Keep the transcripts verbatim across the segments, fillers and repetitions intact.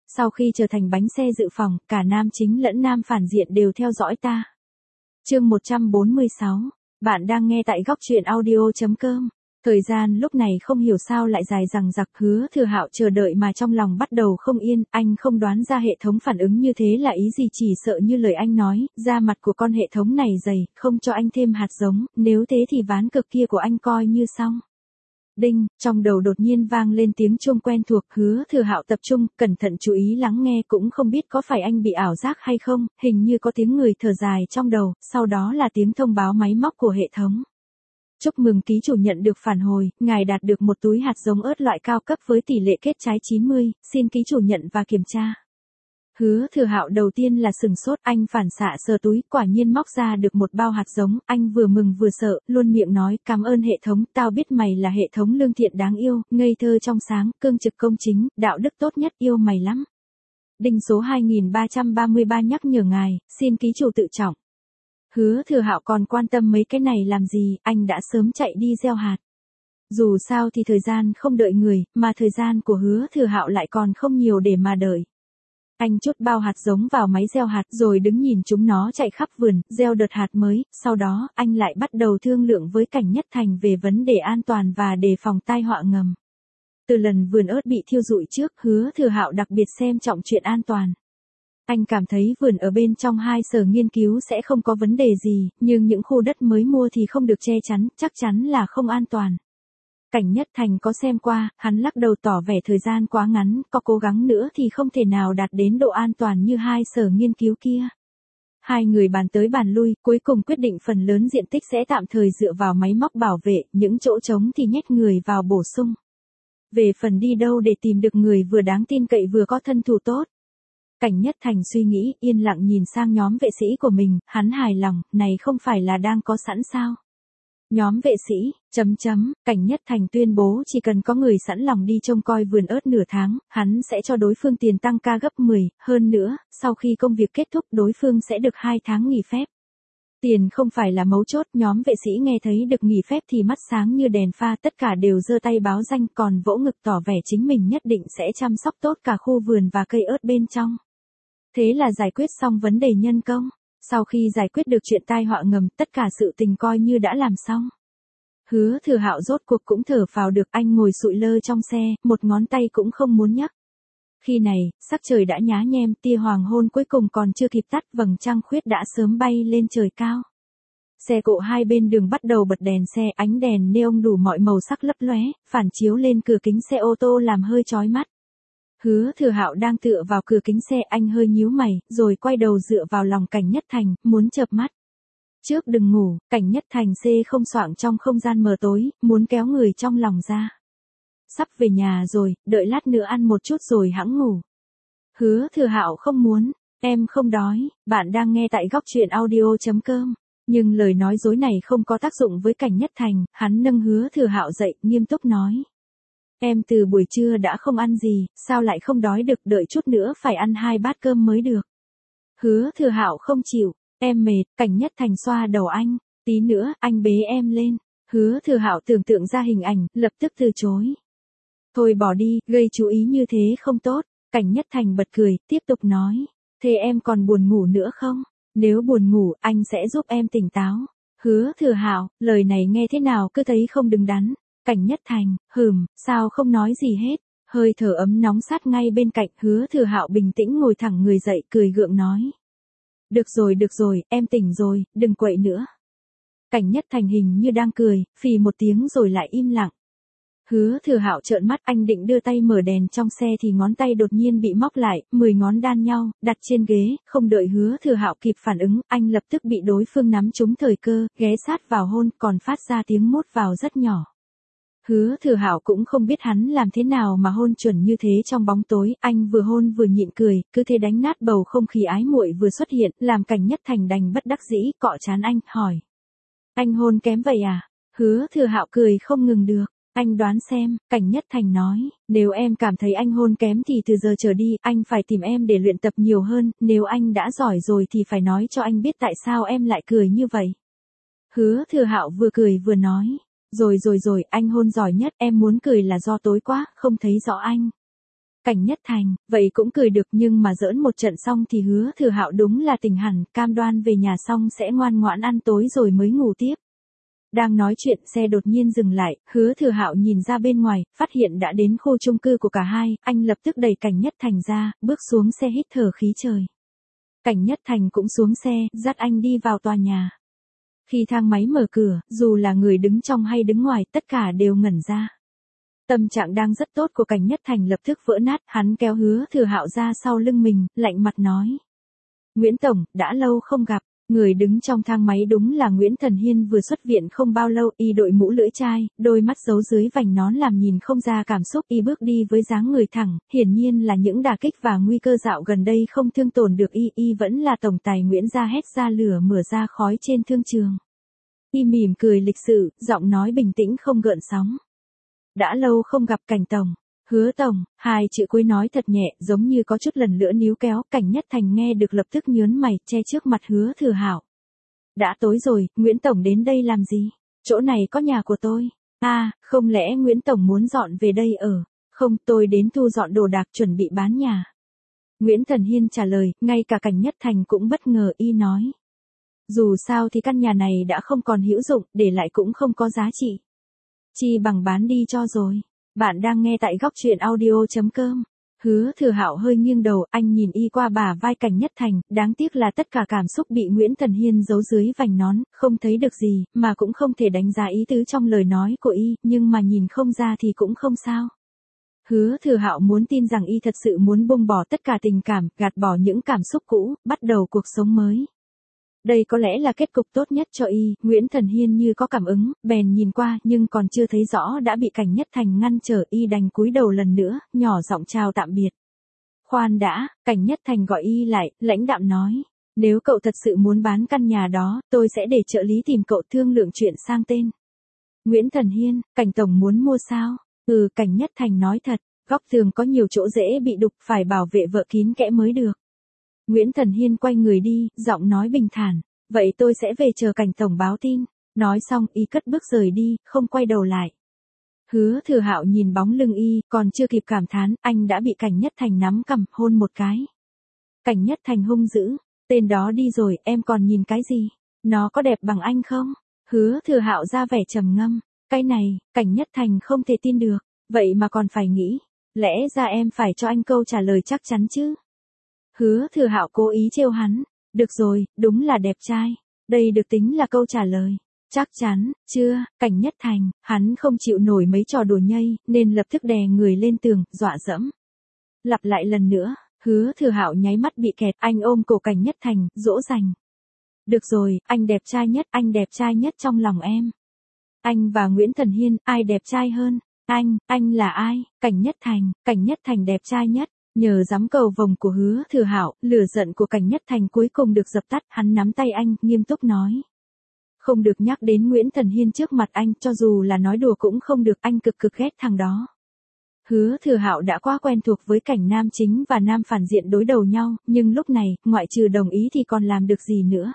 sau khi trở thành bánh xe dự phòng, cả nam chính lẫn nam phản diện đều theo dõi ta. Chương một trăm bốn mươi sáu. Bạn đang nghe tại góc truyện audio chấm com. Thời gian lúc này không hiểu sao lại dài dằng dặc, Hứa Thừa Hạo chờ đợi mà trong lòng bắt đầu không yên, anh không đoán ra hệ thống phản ứng như thế là ý gì, chỉ sợ như lời anh nói, da mặt của con hệ thống này dày, không cho anh thêm hạt giống, nếu thế thì ván cược kia của anh coi như xong. Đinh, trong đầu đột nhiên vang lên tiếng chuông quen thuộc, Hứa Thừa Hạo tập trung, cẩn thận chú ý lắng nghe, cũng không biết có phải anh bị ảo giác hay không, hình như có tiếng người thở dài trong đầu, sau đó là tiếng thông báo máy móc của hệ thống. Chúc mừng ký chủ nhận được phản hồi, ngài đạt được một túi hạt giống ớt loại cao cấp với tỷ lệ kết trái chín mươi, xin ký chủ nhận và kiểm tra. Hứa Thừa Hạo đầu tiên là sừng sốt, anh phản xạ sờ túi, quả nhiên móc ra được một bao hạt giống, anh vừa mừng vừa sợ, luôn miệng nói, cảm ơn hệ thống, tao biết mày là hệ thống lương thiện đáng yêu, ngây thơ trong sáng, cương trực công chính, đạo đức tốt nhất, yêu mày lắm. Đinh số hai nghìn ba trăm ba mươi ba nhắc nhở ngài, xin ký chủ tự trọng. Hứa Thừa Hạo còn quan tâm mấy cái này làm gì, anh đã sớm chạy đi gieo hạt. Dù sao thì thời gian không đợi người, mà thời gian của Hứa Thừa Hạo lại còn không nhiều để mà đợi. Anh chốt bao hạt giống vào máy gieo hạt rồi đứng nhìn chúng nó chạy khắp vườn, gieo đợt hạt mới, sau đó anh lại bắt đầu thương lượng với Cảnh Nhất Thành về vấn đề an toàn và đề phòng tai họa ngầm. Từ lần vườn ớt bị thiêu rụi trước, Hứa Thừa Hạo đặc biệt xem trọng chuyện an toàn. Anh cảm thấy vườn ở bên trong hai sở nghiên cứu sẽ không có vấn đề gì, nhưng những khu đất mới mua thì không được che chắn, chắc chắn là không an toàn. Cảnh Nhất Thành có xem qua, hắn lắc đầu tỏ vẻ thời gian quá ngắn, có cố gắng nữa thì không thể nào đạt đến độ an toàn như hai sở nghiên cứu kia. Hai người bàn tới bàn lui, cuối cùng quyết định phần lớn diện tích sẽ tạm thời dựa vào máy móc bảo vệ, những chỗ trống thì nhét người vào bổ sung. Về phần đi đâu để tìm được người vừa đáng tin cậy vừa có thân thủ tốt. Cảnh Nhất Thành suy nghĩ, yên lặng nhìn sang nhóm vệ sĩ của mình, hắn hài lòng, này không phải là đang có sẵn sao? Nhóm vệ sĩ, chấm chấm, Cảnh Nhất Thành tuyên bố chỉ cần có người sẵn lòng đi trông coi vườn ớt nửa tháng, hắn sẽ cho đối phương tiền tăng ca gấp mười, hơn nữa, sau khi công việc kết thúc đối phương sẽ được hai tháng nghỉ phép. Tiền không phải là mấu chốt, nhóm vệ sĩ nghe thấy được nghỉ phép thì mắt sáng như đèn pha, tất cả đều giơ tay báo danh, còn vỗ ngực tỏ vẻ chính mình nhất định sẽ chăm sóc tốt cả khu vườn và cây ớt bên trong. Thế là giải quyết xong vấn đề nhân công. Sau khi giải quyết được chuyện tai họa ngầm, tất cả sự tình coi như đã làm xong. Hứa Thừa Hạo rốt cuộc cũng thở phào được, anh ngồi sụi lơ trong xe, một ngón tay cũng không muốn nhấc. Khi này, sắc trời đã nhá nhem, tia hoàng hôn cuối cùng còn chưa kịp tắt, vầng trăng khuyết đã sớm bay lên trời cao. Xe cộ hai bên đường bắt đầu bật đèn xe, ánh đèn neon đủ mọi màu sắc lấp lóe, phản chiếu lên cửa kính xe ô tô làm hơi chói mắt. Hứa Thừa Hạo đang tựa vào cửa kính xe, anh hơi nhíu mày, rồi quay đầu dựa vào lòng Cảnh Nhất Thành, muốn chợp mắt. Trước đừng ngủ, Cảnh Nhất Thành xê không xoạng trong không gian mờ tối, muốn kéo người trong lòng ra. Sắp về nhà rồi, đợi lát nữa ăn một chút rồi hẵng ngủ. Hứa Thừa Hạo không muốn, em không đói, bạn đang nghe tại góc truyện audio chấm com. Nhưng lời nói dối này không có tác dụng với Cảnh Nhất Thành, hắn nâng Hứa Thừa Hạo dậy, nghiêm túc nói. Em từ buổi trưa đã không ăn gì, sao lại không đói được, đợi chút nữa phải ăn hai bát cơm mới được. Hứa Thừa Hạo không chịu, em mệt, Cảnh Nhất Thành xoa đầu anh, tí nữa, anh bế em lên. Hứa Thừa Hạo tưởng tượng ra hình ảnh, lập tức từ chối. Thôi bỏ đi, gây chú ý như thế không tốt, Cảnh Nhất Thành bật cười, tiếp tục nói. Thế em còn buồn ngủ nữa không? Nếu buồn ngủ, anh sẽ giúp em tỉnh táo. Hứa Thừa Hạo, lời này nghe thế nào cứ thấy không đứng đắn. Cảnh Nhất Thành, hừm, sao không nói gì hết, hơi thở ấm nóng sát ngay bên cạnh, Hứa Thừa Hạo bình tĩnh ngồi thẳng người dậy, cười gượng nói. Được rồi được rồi, em tỉnh rồi, đừng quậy nữa. Cảnh Nhất Thành hình như đang cười, phì một tiếng rồi lại im lặng. Hứa Thừa Hạo trợn mắt, anh định đưa tay mở đèn trong xe thì ngón tay đột nhiên bị móc lại, mười ngón đan nhau, đặt trên ghế, không đợi Hứa Thừa Hạo kịp phản ứng, anh lập tức bị đối phương nắm trúng thời cơ, ghé sát vào hôn, còn phát ra tiếng mút vào rất nhỏ. Hứa Thừa Hạo cũng không biết hắn làm thế nào mà hôn chuẩn như thế trong bóng tối, anh vừa hôn vừa nhịn cười, cứ thế đánh nát bầu không khí ái muội vừa xuất hiện, làm Cảnh Nhất Thành đành bất đắc dĩ, cọ trán anh, hỏi. Anh hôn kém vậy à? Hứa Thừa Hạo cười không ngừng được, anh đoán xem, Cảnh Nhất Thành nói, nếu em cảm thấy anh hôn kém thì từ giờ trở đi, anh phải tìm em để luyện tập nhiều hơn, nếu anh đã giỏi rồi thì phải nói cho anh biết tại sao em lại cười như vậy. Hứa Thừa Hạo vừa cười vừa nói. Rồi rồi rồi, anh hôn giỏi nhất, em muốn cười là do tối quá, không thấy rõ anh. Cảnh Nhất Thành, vậy cũng cười được nhưng mà giỡn một trận xong thì Hứa Thừa Hạo đúng là tỉnh hẳn, cam đoan về nhà xong sẽ ngoan ngoãn ăn tối rồi mới ngủ tiếp. Đang nói chuyện xe đột nhiên dừng lại, Hứa Thừa Hạo nhìn ra bên ngoài, phát hiện đã đến khu chung cư của cả hai, anh lập tức đẩy Cảnh Nhất Thành ra, bước xuống xe hít thở khí trời. Cảnh Nhất Thành cũng xuống xe, dắt anh đi vào tòa nhà. Khi thang máy mở cửa, dù là người đứng trong hay đứng ngoài, tất cả đều ngẩn ra. Tâm trạng đang rất tốt của Cảnh Nhất Thành lập tức vỡ nát, hắn kéo Hứa Thừa Hạo ra sau lưng mình, lạnh mặt nói. Nguyễn Tổng, đã lâu không gặp. Người đứng trong thang máy đúng là Nguyễn Thần Hiên vừa xuất viện không bao lâu, y đội mũ lưỡi chai, đôi mắt giấu dưới vành nón làm nhìn không ra cảm xúc, y bước đi với dáng người thẳng, hiển nhiên là những đả kích và nguy cơ dạo gần đây không thương tổn được y, y vẫn là tổng tài Nguyễn gia hét ra lửa mửa ra khói trên thương trường. Y mỉm cười lịch sự, giọng nói bình tĩnh không gợn sóng. Đã lâu không gặp Cảnh Tổng. Hứa Tổng, hai chữ cuối nói thật nhẹ, giống như có chút lần nữa níu kéo, Cảnh Nhất Thành nghe được lập tức nhớn mày, che trước mặt Hứa Thừa Hạo. Đã tối rồi, Nguyễn Tổng đến đây làm gì? Chỗ này có nhà của tôi. À, không lẽ Nguyễn Tổng muốn dọn về đây ở? Không, tôi đến thu dọn đồ đạc chuẩn bị bán nhà. Nguyễn Thần Hiên trả lời, ngay cả Cảnh Nhất Thành cũng bất ngờ, y nói. Dù sao thì căn nhà này đã không còn hữu dụng, để lại cũng không có giá trị. Chi bằng bán đi cho rồi. Bạn đang nghe tại góc truyện audio chấm com. Hứa Thừa Hạo hơi nghiêng đầu, anh nhìn y qua bả vai Cảnh Nhất Thành, đáng tiếc là tất cả cảm xúc bị Nguyễn Thần Hiên giấu dưới vành nón, không thấy được gì, mà cũng không thể đánh giá ý tứ trong lời nói của y, nhưng mà nhìn không ra thì cũng không sao. Hứa Thừa Hạo muốn tin rằng y thật sự muốn buông bỏ tất cả tình cảm, gạt bỏ những cảm xúc cũ, bắt đầu cuộc sống mới. Đây có lẽ là kết cục tốt nhất cho y, Nguyễn Thần Hiên như có cảm ứng, bèn nhìn qua nhưng còn chưa thấy rõ đã bị Cảnh Nhất Thành ngăn trở, y đành cúi đầu lần nữa, nhỏ giọng chào tạm biệt. Khoan đã, Cảnh Nhất Thành gọi y lại, lãnh đạm nói, nếu cậu thật sự muốn bán căn nhà đó, tôi sẽ để trợ lý tìm cậu thương lượng chuyện sang tên. Nguyễn Thần Hiên, Cảnh Tổng muốn mua sao? Ừ, Cảnh Nhất Thành nói thật, góc tường có nhiều chỗ dễ bị đục, phải bảo vệ vợ kín kẽ mới được. Nguyễn Thần Hiên quay người đi, giọng nói bình thản, vậy tôi sẽ về chờ Cảnh Tổng báo tin. Nói xong y cất bước rời đi, không quay đầu lại. Hứa Thừa Hạo nhìn bóng lưng y, còn chưa kịp cảm thán, anh đã bị Cảnh Nhất Thành nắm cằm, hôn một cái. Cảnh Nhất Thành hung dữ, tên đó đi rồi, em còn nhìn cái gì? Nó có đẹp bằng anh không? Hứa Thừa Hạo ra vẻ trầm ngâm, cái này, Cảnh Nhất Thành không thể tin được, vậy mà còn phải nghĩ, lẽ ra em phải cho anh câu trả lời chắc chắn chứ? Hứa Thừa Hạo cố ý trêu hắn, được rồi, đúng là đẹp trai, đây được tính là câu trả lời. Chắc chắn, chưa, Cảnh Nhất Thành, hắn không chịu nổi mấy trò đùa nhây, nên lập tức đè người lên tường, dọa dẫm. Lặp lại lần nữa, Hứa Thừa Hạo nháy mắt bị kẹt, anh ôm cổ Cảnh Nhất Thành, dỗ dành. Được rồi, anh đẹp trai nhất, anh đẹp trai nhất trong lòng em. Anh và Nguyễn Thần Hiên, ai đẹp trai hơn? Anh, anh là ai? Cảnh Nhất Thành, Cảnh Nhất Thành đẹp trai nhất. Nhờ giám cầu vồng của Hứa Thừa Hạo, lửa giận của Cảnh Nhất Thành cuối cùng được dập tắt, hắn nắm tay anh, nghiêm túc nói. Không được nhắc đến Nguyễn Thần Hiên trước mặt anh, cho dù là nói đùa cũng không được, anh cực cực ghét thằng đó. Hứa Thừa Hạo đã quá quen thuộc với cảnh nam chính và nam phản diện đối đầu nhau, nhưng lúc này, ngoại trừ đồng ý thì còn làm được gì nữa.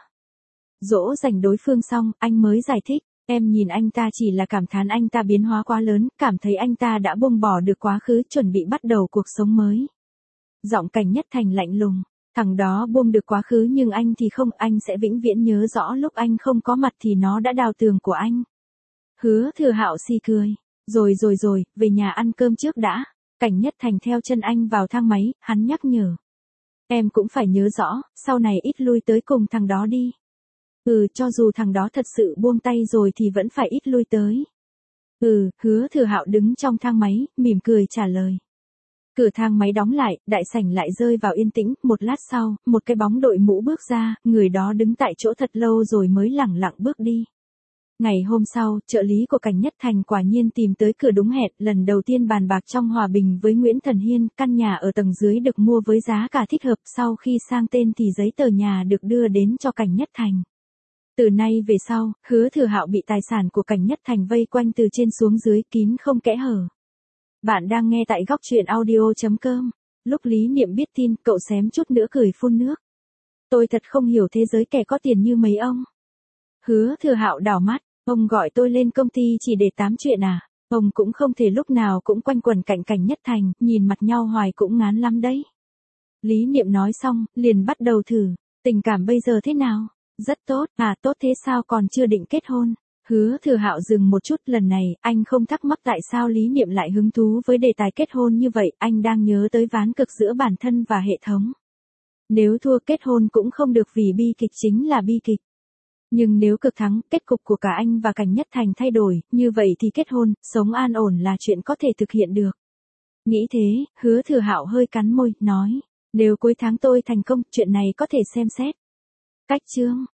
Dỗ dành đối phương xong, anh mới giải thích, em nhìn anh ta chỉ là cảm thán anh ta biến hóa quá lớn, cảm thấy anh ta đã buông bỏ được quá khứ, chuẩn bị bắt đầu cuộc sống mới. Giọng Cảnh Nhất Thành lạnh lùng. Thằng đó buông được quá khứ nhưng anh thì không, anh sẽ vĩnh viễn nhớ rõ lúc anh không có mặt thì nó đã đào tường của anh. Hứa Thừa Hạo xì cười. Rồi rồi rồi, về nhà ăn cơm trước đã. Cảnh Nhất Thành theo chân anh vào thang máy, hắn nhắc nhở. Em cũng phải nhớ rõ, sau này ít lui tới cùng thằng đó đi. Ừ, cho dù thằng đó thật sự buông tay rồi thì vẫn phải ít lui tới. Ừ, Hứa Thừa Hạo đứng trong thang máy, mỉm cười trả lời. Cửa thang máy đóng lại, đại sảnh lại rơi vào yên tĩnh, một lát sau, một cái bóng đội mũ bước ra, người đó đứng tại chỗ thật lâu rồi mới lẳng lặng bước đi. Ngày hôm sau, trợ lý của Cảnh Nhất Thành quả nhiên tìm tới cửa đúng hẹn, lần đầu tiên bàn bạc trong hòa bình với Nguyễn Thần Hiên, căn nhà ở tầng dưới được mua với giá cả thích hợp, sau khi sang tên thì giấy tờ nhà được đưa đến cho Cảnh Nhất Thành. Từ nay về sau, Hứa Thừa Hạo bị tài sản của Cảnh Nhất Thành vây quanh từ trên xuống dưới, kín không kẽ hở. Bạn đang nghe tại góc truyện audio chấm com. Lúc Lý Niệm biết tin, cậu xém chút nữa cười phun nước. Tôi thật không hiểu thế giới kẻ có tiền như mấy ông. Hứa Thừa Hạo đảo mắt, ông gọi tôi lên công ty chỉ để tám chuyện à? Ông cũng không thể lúc nào cũng quanh quẩn cạnh Cảnh Nhất Thành, nhìn mặt nhau hoài cũng ngán lắm đấy. Lý Niệm nói xong, liền bắt đầu thử, tình cảm bây giờ thế nào? Rất tốt, à tốt thế sao còn chưa định kết hôn? Hứa Thừa Hạo dừng một chút, lần này, anh không thắc mắc tại sao Lý Niệm lại hứng thú với đề tài kết hôn như vậy, anh đang nhớ tới ván cực giữa bản thân và hệ thống. Nếu thua kết hôn cũng không được vì bi kịch chính là bi kịch. Nhưng nếu cực thắng, kết cục của cả anh và Cảnh Nhất Thành thay đổi, như vậy thì kết hôn, sống an ổn là chuyện có thể thực hiện được. Nghĩ thế, Hứa Thừa Hạo hơi cắn môi, nói, nếu cuối tháng tôi thành công, chuyện này có thể xem xét. Cách chương